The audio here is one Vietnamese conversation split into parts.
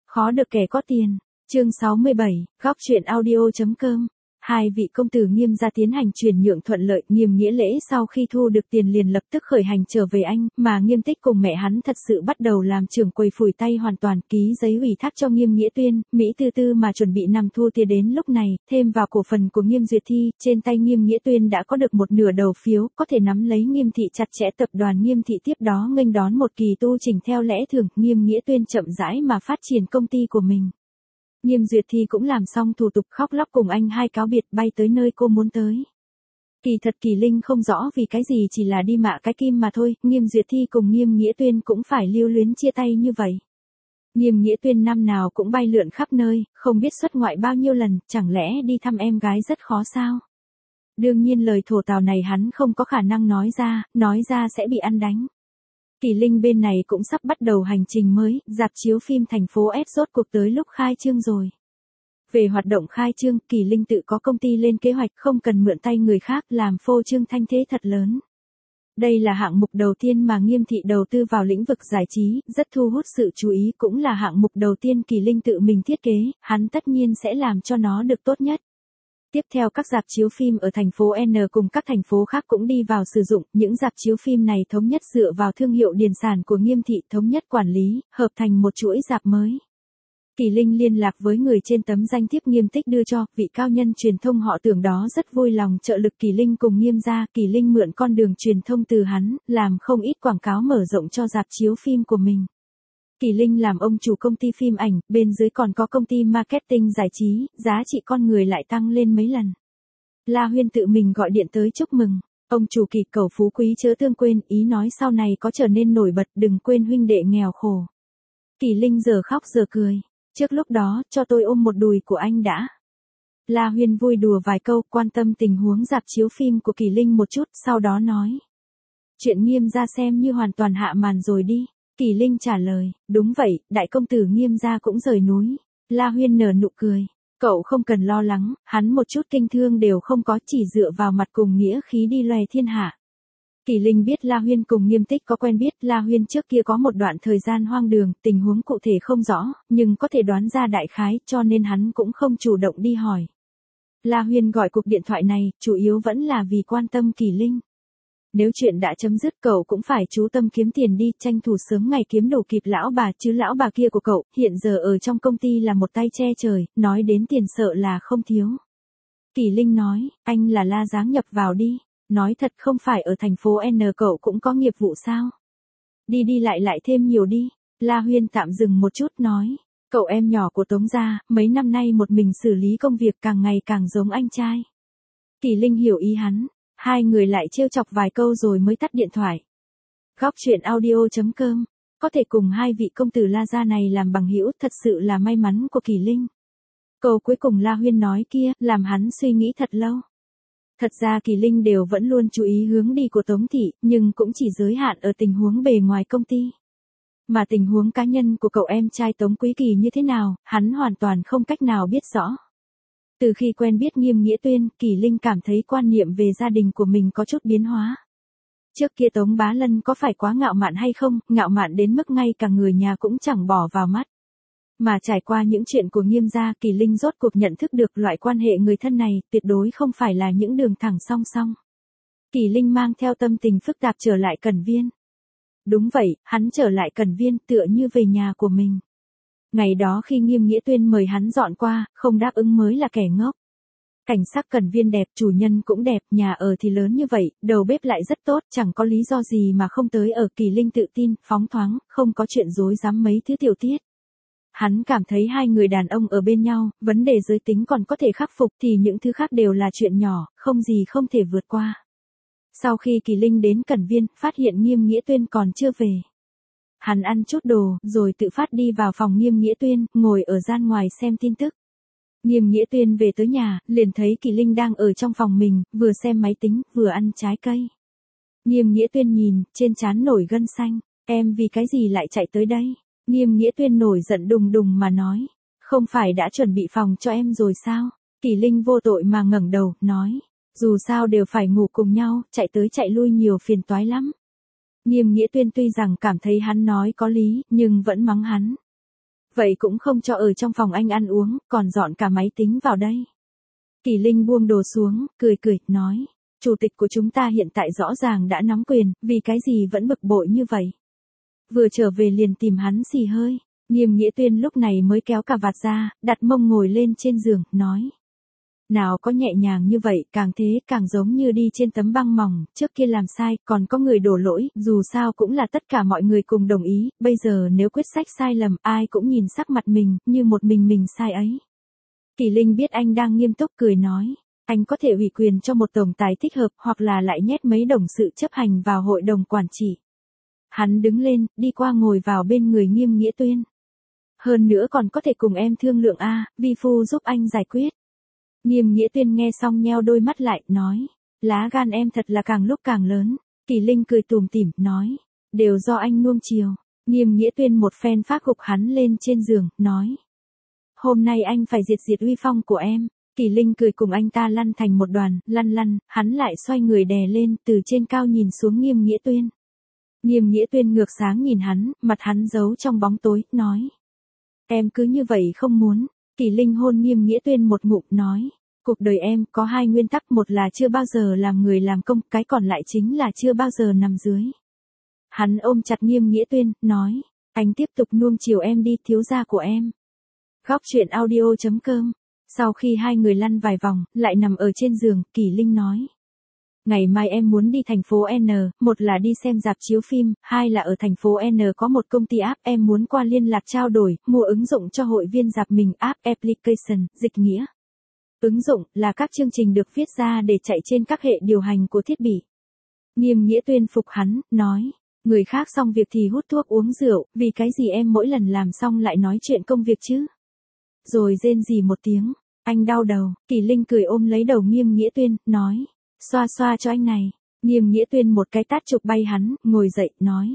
Khó được kẻ có tiền. Chương 67, góc truyện audio.com. Hai vị công tử Nghiêm gia tiến hành chuyển nhượng thuận lợi, Nghiêm Nghĩa Lễ sau khi thu được tiền liền lập tức khởi hành trở về Anh, mà Nghiêm Tích cùng mẹ hắn thật sự bắt đầu làm trưởng quầy phủi tay hoàn toàn, ký giấy ủy thác cho Nghiêm Nghĩa Tuyên, Mỹ tư tư mà chuẩn bị nằm thu tiền. Đến lúc này, thêm vào cổ phần của Nghiêm Duyệt Thi, trên tay Nghiêm Nghĩa Tuyên đã có được một nửa đầu phiếu, có thể nắm lấy Nghiêm thị chặt chẽ. Tập đoàn Nghiêm thị tiếp đó nghênh đón một kỳ tu chỉnh theo lẽ thường, Nghiêm Nghĩa Tuyên chậm rãi mà phát triển công ty của mình. Nghiêm Duyệt Thi cũng làm xong thủ tục, khóc lóc cùng anh hai cáo biệt bay tới nơi cô muốn tới. Kỳ thật Kỳ Linh không rõ vì cái gì, chỉ là đi mạ cái kim mà thôi, Nghiêm Duyệt Thi cùng Nghiêm Nghĩa Tuyên cũng phải lưu luyến chia tay như vậy. Nghiêm Nghĩa Tuyên năm nào cũng bay lượn khắp nơi, không biết xuất ngoại bao nhiêu lần, chẳng lẽ đi thăm em gái rất khó sao? Đương nhiên lời thổ tào này hắn không có khả năng nói ra sẽ bị ăn đánh. Kỳ Linh bên này cũng sắp bắt đầu hành trình mới, rạp chiếu phim thành phố S rốt cuộc tới lúc khai trương rồi. Về hoạt động khai trương, Kỳ Linh tự có công ty lên kế hoạch, không cần mượn tay người khác, làm phô trương thanh thế thật lớn. Đây là hạng mục đầu tiên mà Nghiêm thị đầu tư vào lĩnh vực giải trí, rất thu hút sự chú ý, cũng là hạng mục đầu tiên Kỳ Linh tự mình thiết kế, hắn tất nhiên sẽ làm cho nó được tốt nhất. Tiếp theo các rạp chiếu phim ở thành phố N cùng các thành phố khác cũng đi vào sử dụng, những rạp chiếu phim này thống nhất dựa vào thương hiệu điền sản của Nghiêm thị, thống nhất quản lý, hợp thành một chuỗi rạp mới. Kỳ Linh liên lạc với người trên tấm danh thiếp Nghiêm Tích đưa cho, vị cao nhân truyền thông họ Tưởng đó rất vui lòng trợ lực Kỳ Linh cùng Nghiêm gia, Kỳ Linh mượn con đường truyền thông từ hắn, làm không ít quảng cáo mở rộng cho rạp chiếu phim của mình. Kỳ Linh làm ông chủ công ty phim ảnh, bên dưới còn có công ty marketing giải trí, giá trị con người lại tăng lên mấy lần. La Huyên tự mình gọi điện tới chúc mừng. Ông chủ Kỳ, cầu phú quý chớ tương quên, ý nói sau này có trở nên nổi bật, đừng quên huynh đệ nghèo khổ. Kỳ Linh giờ khóc giờ cười. Trước lúc đó, cho tôi ôm một đùi của anh đã. La Huyên vui đùa vài câu, quan tâm tình huống rạp chiếu phim của Kỳ Linh một chút, sau đó nói. Chuyện Nghiêm gia xem như hoàn toàn hạ màn rồi đi. Kỳ Linh trả lời, đúng vậy, đại công tử Nghiêm gia cũng rời núi. La Huyên nở nụ cười. Cậu không cần lo lắng, hắn một chút kinh thương đều không có, chỉ dựa vào mặt cùng nghĩa khí đi loè thiên hạ. Kỳ Linh biết La Huyên cùng Nghiêm Tích có quen biết, La Huyên trước kia có một đoạn thời gian hoang đường, tình huống cụ thể không rõ, nhưng có thể đoán ra đại khái, cho nên hắn cũng không chủ động đi hỏi. La Huyên gọi cuộc điện thoại này, chủ yếu vẫn là vì quan tâm Kỳ Linh. Nếu chuyện đã chấm dứt, cậu cũng phải chú tâm kiếm tiền đi, tranh thủ sớm ngày kiếm đủ kịp lão bà, chứ lão bà kia của cậu, hiện giờ ở trong công ty là một tay che trời, nói đến tiền sợ là không thiếu. Kỳ Linh nói, anh là La Giáng nhập vào đi, nói thật không phải ở thành phố N cậu cũng có nghiệp vụ sao? Đi đi lại thêm nhiều đi. La Huyên tạm dừng một chút nói, cậu em nhỏ của Tống gia, mấy năm nay một mình xử lý công việc càng ngày càng giống anh trai. Kỳ Linh hiểu ý hắn. Hai người lại trêu chọc vài câu rồi mới tắt điện thoại. Góc truyện audio.com. Có thể cùng hai vị công tử La gia này làm bằng hữu, thật sự là may mắn của Kỳ Linh. Câu cuối cùng La Huyên nói kia, làm hắn suy nghĩ thật lâu. Thật ra Kỳ Linh đều vẫn luôn chú ý hướng đi của Tống thị, nhưng cũng chỉ giới hạn ở tình huống bề ngoài công ty. Mà tình huống cá nhân của cậu em trai Tống Quý Kỳ như thế nào, hắn hoàn toàn không cách nào biết rõ. Từ khi quen biết Nghiêm Nghĩa Tuyên, Kỳ Linh cảm thấy quan niệm về gia đình của mình có chút biến hóa. Trước kia Tống Bá Lân có phải quá ngạo mạn hay không, ngạo mạn đến mức ngay cả người nhà cũng chẳng bỏ vào mắt. Mà trải qua những chuyện của Nghiêm gia, Kỳ Linh rốt cuộc nhận thức được loại quan hệ người thân này, tuyệt đối không phải là những đường thẳng song song. Kỳ Linh mang theo tâm tình phức tạp trở lại Cẩn Viên. Đúng vậy, hắn trở lại Cẩn Viên tựa như về nhà của mình. Ngày đó khi Nghiêm Nghĩa Tuyên mời hắn dọn qua, không đáp ứng mới là kẻ ngốc. Cảnh sắc Cẩn Viên đẹp, chủ nhân cũng đẹp, nhà ở thì lớn như vậy, đầu bếp lại rất tốt, chẳng có lý do gì mà không tới ở. Kỳ Linh tự tin, phóng thoáng, không có chuyện dối dám mấy thứ tiểu tiết. Hắn cảm thấy hai người đàn ông ở bên nhau, vấn đề giới tính còn có thể khắc phục thì những thứ khác đều là chuyện nhỏ, không gì không thể vượt qua. Sau khi Kỳ Linh đến Cẩn Viên, phát hiện Nghiêm Nghĩa Tuyên còn chưa về. Hắn ăn chút đồ, rồi tự phát đi vào phòng Nghiêm Nghĩa Tuyên, ngồi ở gian ngoài xem tin tức. Nghiêm Nghĩa Tuyên về tới nhà, liền thấy Kỳ Linh đang ở trong phòng mình, vừa xem máy tính, vừa ăn trái cây. Nghiêm Nghĩa Tuyên nhìn, trên trán nổi gân xanh, em vì cái gì lại chạy tới đây? Nghiêm Nghĩa Tuyên nổi giận đùng đùng mà nói, không phải đã chuẩn bị phòng cho em rồi sao? Kỳ Linh vô tội mà ngẩng đầu, nói, dù sao đều phải ngủ cùng nhau, chạy tới chạy lui nhiều phiền toái lắm. Nghiêm Nghĩa Tuyên tuy rằng cảm thấy hắn nói có lý, nhưng vẫn mắng hắn. Vậy cũng không cho ở trong phòng anh ăn uống, còn dọn cả máy tính vào đây. Kỳ Linh buông đồ xuống, cười cười, nói. Chủ tịch của chúng ta hiện tại rõ ràng đã nắm quyền, vì cái gì vẫn bực bội như vậy. Vừa trở về liền tìm hắn xì hơi. Nghiêm Nghĩa Tuyên lúc này mới kéo cà vạt ra, đặt mông ngồi lên trên giường, nói. Nào có nhẹ nhàng như vậy, càng thế càng giống như đi trên tấm băng mỏng, trước kia làm sai, còn có người đổ lỗi, dù sao cũng là tất cả mọi người cùng đồng ý, bây giờ nếu quyết sách sai lầm, ai cũng nhìn sắc mặt mình, như một mình sai ấy. Kỳ Linh biết anh đang nghiêm túc cười nói, anh có thể ủy quyền cho một tổng tài thích hợp hoặc là lại nhét mấy đồng sự chấp hành vào hội đồng quản trị. Hắn đứng lên, đi qua ngồi vào bên người Nghiêm Nghĩa Tuyên. Hơn nữa còn có thể cùng em thương lượng vi phu giúp anh giải quyết. Nghiêm Nghĩa Tuyên nghe xong nheo đôi mắt lại, nói, lá gan em thật là càng lúc càng lớn. Kỳ Linh cười tủm tỉm, nói, đều do anh nuông chiều. Nghiêm Nghĩa Tuyên một phen phát gục hắn lên trên giường, nói, hôm nay anh phải diệt uy phong của em. Kỳ Linh cười cùng anh ta lăn thành một đoàn, lăn, hắn lại xoay người đè lên, từ trên cao nhìn xuống Nghiêm Nghĩa Tuyên. Nghiêm Nghĩa Tuyên ngược sáng nhìn hắn, mặt hắn giấu trong bóng tối, nói, em cứ như vậy không muốn. Kỳ Linh hôn Nghiêm Nghĩa Tuyên một ngụm, nói, cuộc đời em có 2 nguyên tắc, một là chưa bao giờ làm người làm công, cái còn lại chính là chưa bao giờ nằm dưới. Hắn ôm chặt Nghiêm Nghĩa Tuyên, nói, anh tiếp tục nuông chiều em đi, thiếu gia của em. Góc truyện audio.com. Sau khi hai người lăn vài vòng, lại nằm ở trên giường, Kỳ Linh nói, ngày mai em muốn đi thành phố N, một là đi xem rạp chiếu phim, hai là ở thành phố N có một công ty app, em muốn qua liên lạc trao đổi, mua ứng dụng cho hội viên rạp mình, app application, dịch nghĩa. Ứng dụng là các chương trình được viết ra để chạy trên các hệ điều hành của thiết bị. Nghiêm Nghĩa Tuyên phục hắn, nói, người khác xong việc thì hút thuốc uống rượu, vì cái gì em mỗi lần làm xong lại nói chuyện công việc chứ? Rồi rên rỉ một tiếng, anh đau đầu. Kỳ Linh cười ôm lấy đầu Nghiêm Nghĩa Tuyên, nói, xoa xoa cho anh này. Nghiêm Nghĩa Tuyên một cái tát chụp bay hắn, ngồi dậy, nói,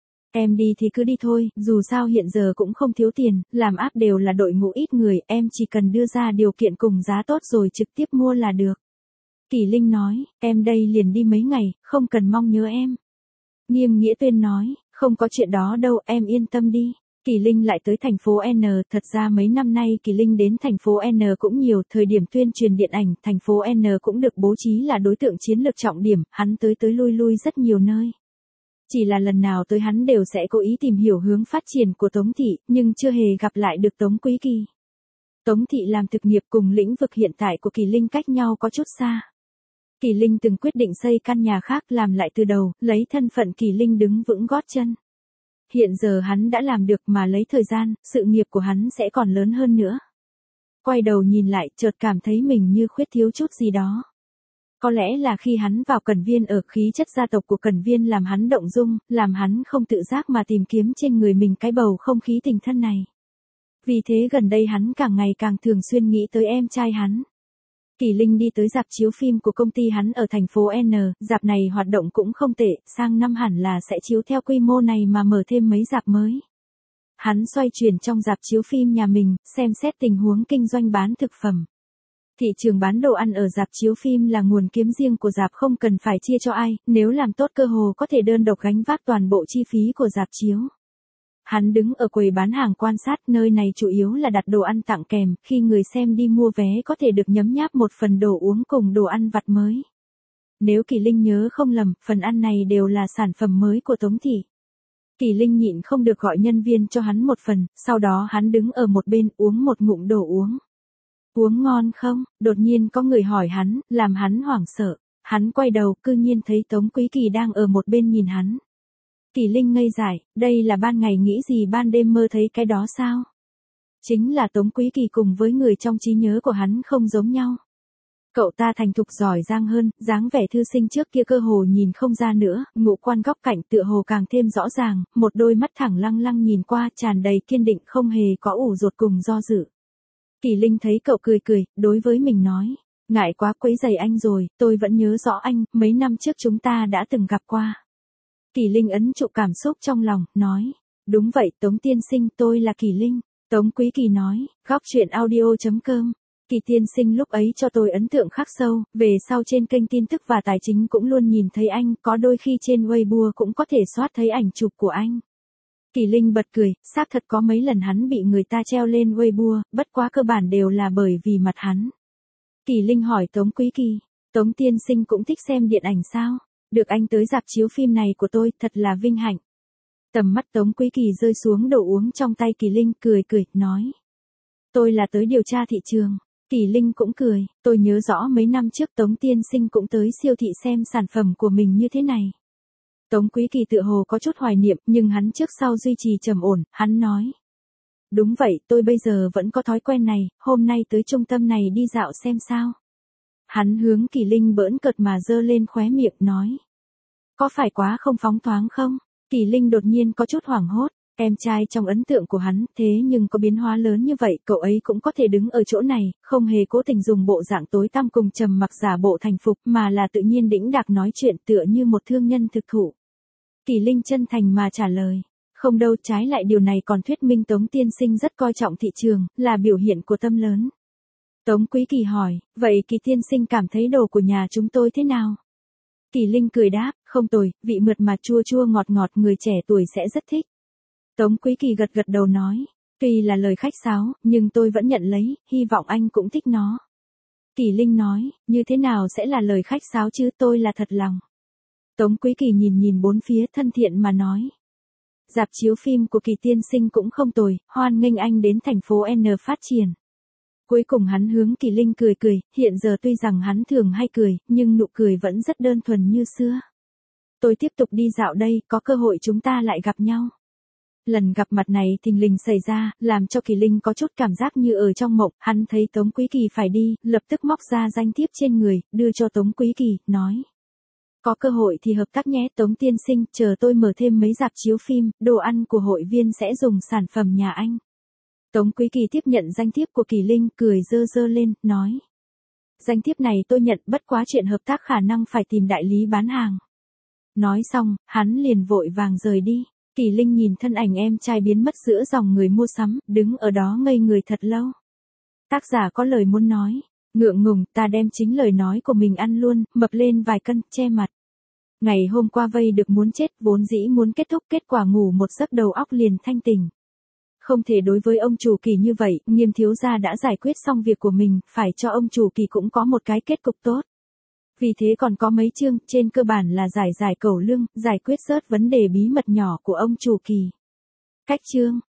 em đi thì cứ đi thôi, dù sao hiện giờ cũng không thiếu tiền, làm app đều là đội ngũ ít người, em chỉ cần đưa ra điều kiện cùng giá tốt rồi trực tiếp mua là được. Kỳ Linh nói, em đây liền đi mấy ngày, không cần mong nhớ em. Nghiêm Nghĩa Tuyên nói, không có chuyện đó đâu, em yên tâm đi. Kỳ Linh lại tới thành phố N, thật ra mấy năm nay Kỳ Linh đến thành phố N cũng nhiều, thời điểm tuyên truyền điện ảnh, thành phố N cũng được bố trí là đối tượng chiến lược trọng điểm, hắn tới lui rất nhiều nơi. Chỉ là lần nào tới hắn đều sẽ cố ý tìm hiểu hướng phát triển của Tống Thị, nhưng chưa hề gặp lại được Tống Quý Kỳ. Tống Thị làm thực nghiệp cùng lĩnh vực hiện tại của Kỳ Linh cách nhau có chút xa. Kỳ Linh từng quyết định xây căn nhà khác làm lại từ đầu, lấy thân phận Kỳ Linh đứng vững gót chân. Hiện giờ hắn đã làm được mà lấy thời gian, sự nghiệp của hắn sẽ còn lớn hơn nữa. Quay đầu nhìn lại, chợt cảm thấy mình như khuyết thiếu chút gì đó. Có lẽ là khi hắn vào Cẩn Viên ở khí chất gia tộc của Cẩn Viên làm hắn động dung, làm hắn không tự giác mà tìm kiếm trên người mình cái bầu không khí tình thân này. Vì thế gần đây hắn càng ngày càng thường xuyên nghĩ tới em trai hắn. Kỳ Linh đi tới rạp chiếu phim của công ty hắn ở thành phố N, rạp này hoạt động cũng không tệ, sang năm hẳn là sẽ chiếu theo quy mô này mà mở thêm mấy rạp mới. Hắn xoay chuyển trong rạp chiếu phim nhà mình, xem xét tình huống kinh doanh bán thực phẩm. Thị trường bán đồ ăn ở rạp chiếu phim là nguồn kiếm riêng của rạp, không cần phải chia cho ai, nếu làm tốt cơ hồ có thể đơn độc gánh vác toàn bộ chi phí của rạp chiếu. Hắn đứng ở quầy bán hàng quan sát, nơi này chủ yếu là đặt đồ ăn tặng kèm, khi người xem đi mua vé có thể được nhấm nháp một phần đồ uống cùng đồ ăn vặt mới. Nếu Kỳ Linh nhớ không lầm, phần ăn này đều là sản phẩm mới của Tống Thị. Kỳ Linh nhịn không được gọi nhân viên cho hắn một phần, sau đó hắn đứng ở một bên uống một ngụm đồ uống. Uống ngon không? Đột nhiên có người hỏi hắn, làm hắn hoảng sợ. Hắn quay đầu, cư nhiên thấy Tống Quý Kỳ đang ở một bên nhìn hắn. Kỳ Linh ngây dại, đây là ban ngày nghĩ gì ban đêm mơ thấy cái đó sao? Chính là Tống Quý Kỳ cùng với người trong trí nhớ của hắn không giống nhau. Cậu ta thành thục giỏi giang hơn, dáng vẻ thư sinh trước kia cơ hồ nhìn không ra nữa, ngũ quan góc cạnh tựa hồ càng thêm rõ ràng, một đôi mắt thẳng lăng lăng nhìn qua tràn đầy kiên định, không hề có ủ rột cùng do dự. Kỳ Linh thấy cậu cười cười, đối với mình nói, ngại quá quấy rầy anh rồi, tôi vẫn nhớ rõ anh, mấy năm trước chúng ta đã từng gặp qua. Kỳ Linh ấn trụ cảm xúc trong lòng, nói, đúng vậy Tống tiên sinh, tôi là Kỳ Linh. Tống Quý Kỳ nói, góc truyện audio.com. Kỳ tiên sinh lúc ấy cho tôi ấn tượng khắc sâu, về sau trên kênh tin tức và tài chính cũng luôn nhìn thấy anh, có đôi khi trên Weibo cũng có thể soát thấy ảnh chụp của anh. Kỳ Linh bật cười, xác thật có mấy lần hắn bị người ta treo lên Weibo, bất quá cơ bản đều là bởi vì mặt hắn. Kỳ Linh hỏi Tống Quý Kỳ, Tống tiên sinh cũng thích xem điện ảnh sao? Được anh tới rạp chiếu phim này của tôi, thật là vinh hạnh. Tầm mắt Tống Quý Kỳ rơi xuống đồ uống trong tay Kỳ Linh, cười, nói. Tôi là tới điều tra thị trường. Kỳ Linh cũng cười, tôi nhớ rõ mấy năm trước Tống tiên sinh cũng tới siêu thị xem sản phẩm của mình như thế này. Tống Quý Kỳ tựa hồ có chút hoài niệm, nhưng hắn trước sau duy trì trầm ổn, hắn nói. Đúng vậy, tôi bây giờ vẫn có thói quen này, hôm nay tới trung tâm này đi dạo xem sao. Hắn hướng Kỳ Linh bỡn cợt mà giơ lên khóe miệng, nói. Có phải quá không phóng thoáng không? Kỳ Linh đột nhiên có chút hoảng hốt, em trai trong ấn tượng của hắn, thế nhưng có biến hóa lớn như vậy, cậu ấy cũng có thể đứng ở chỗ này, không hề cố tình dùng bộ dạng tối tăm cùng trầm mặc giả bộ thành phục, mà là tự nhiên đĩnh đạc nói chuyện tựa như một thương nhân thực thụ. Kỳ Linh chân thành mà trả lời. Không đâu, trái lại điều này còn thuyết minh Tống tiên sinh rất coi trọng thị trường, là biểu hiện của tâm lớn. Tống Quý Kỳ hỏi, vậy Kỳ tiên sinh cảm thấy đồ của nhà chúng tôi thế nào? Kỳ Linh cười đáp, không tồi, vị mượt mà chua chua ngọt ngọt, người trẻ tuổi sẽ rất thích. Tống Quý Kỳ gật đầu nói, tuy là lời khách sáo, nhưng tôi vẫn nhận lấy, hy vọng anh cũng thích nó. Kỳ Linh nói, như thế nào sẽ là lời khách sáo chứ, tôi là thật lòng. Tống Quý Kỳ nhìn bốn phía, thân thiện mà nói. Rạp chiếu phim của Kỳ tiên sinh cũng không tồi, hoan nghênh anh đến thành phố N phát triển. Cuối cùng hắn hướng Kỳ Linh cười, hiện giờ tuy rằng hắn thường hay cười, nhưng nụ cười vẫn rất đơn thuần như xưa. Tôi tiếp tục đi dạo đây, có cơ hội chúng ta lại gặp nhau. Lần gặp mặt này thình lình xảy ra, làm cho Kỳ Linh có chút cảm giác như ở trong mộng, hắn thấy Tống Quý Kỳ phải đi, lập tức móc ra danh thiếp trên người, đưa cho Tống Quý Kỳ, nói. Có cơ hội thì hợp tác nhé Tống tiên sinh, chờ tôi mở thêm mấy rạp chiếu phim, đồ ăn của hội viên sẽ dùng sản phẩm nhà anh. Tống Quý Kỳ tiếp nhận danh thiếp của Kỳ Linh, cười giơ lên, nói. Danh thiếp này tôi nhận, bất quá chuyện hợp tác khả năng phải tìm đại lý bán hàng. Nói xong, hắn liền vội vàng rời đi. Kỳ Linh nhìn thân ảnh em trai biến mất giữa dòng người mua sắm, đứng ở đó ngây người thật lâu. Tác giả có lời muốn nói. Ngượng ngùng, ta đem chính lời nói của mình ăn luôn, mập lên vài cân, che mặt. Ngày hôm qua vây được muốn chết, vốn dĩ muốn kết thúc, kết quả ngủ một giấc đầu óc liền thanh tỉnh. Không thể đối với ông chủ Kỳ như vậy, Nghiêm thiếu gia đã giải quyết xong việc của mình, phải cho ông chủ Kỳ cũng có một cái kết cục tốt. Vì thế còn có mấy chương, trên cơ bản là giải cẩu lương, giải quyết rớt vấn đề bí mật nhỏ của ông chủ Kỳ. Cách chương